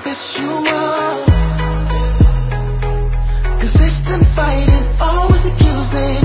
piss you off. Consistent fighting, always accusing.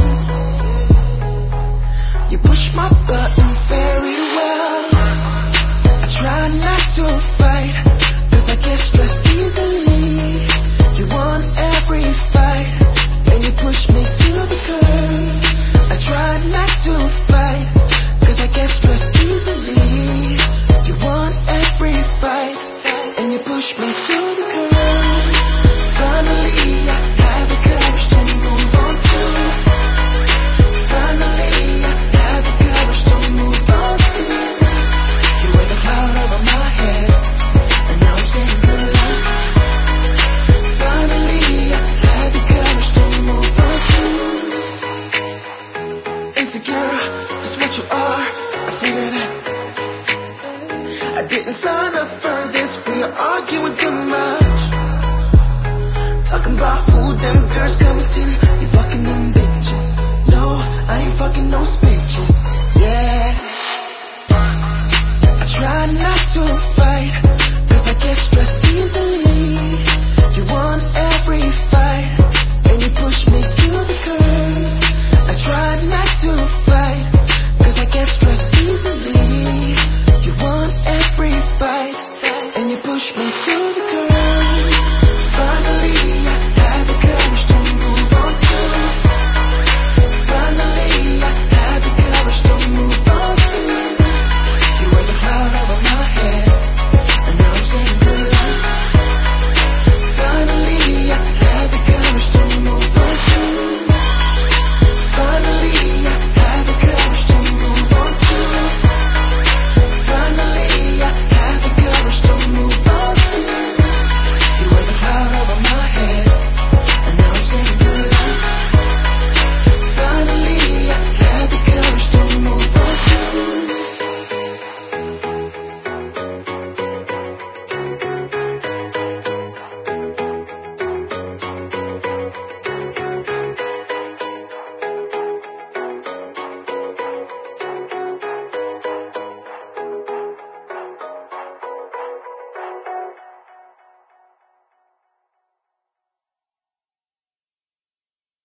You push my button very well. I try not to fight, cause I get stressed easily. You want every fight, and you push me to the curb. I try not to fight, cause I get stressed easily. You want every fight, and you push me to the curb. Finally, I have the courage to move on to. Finally, I have the courage to move on to. You were the cloud over my head, and now I'm saying goodnight. Finally, I have the courage to move on to. Insecure, that's what you are. I figure that I didn't sign up for this. We are arguing too much. Talking about who them girls coming to. You fucking them bitches. No, I ain't fucking no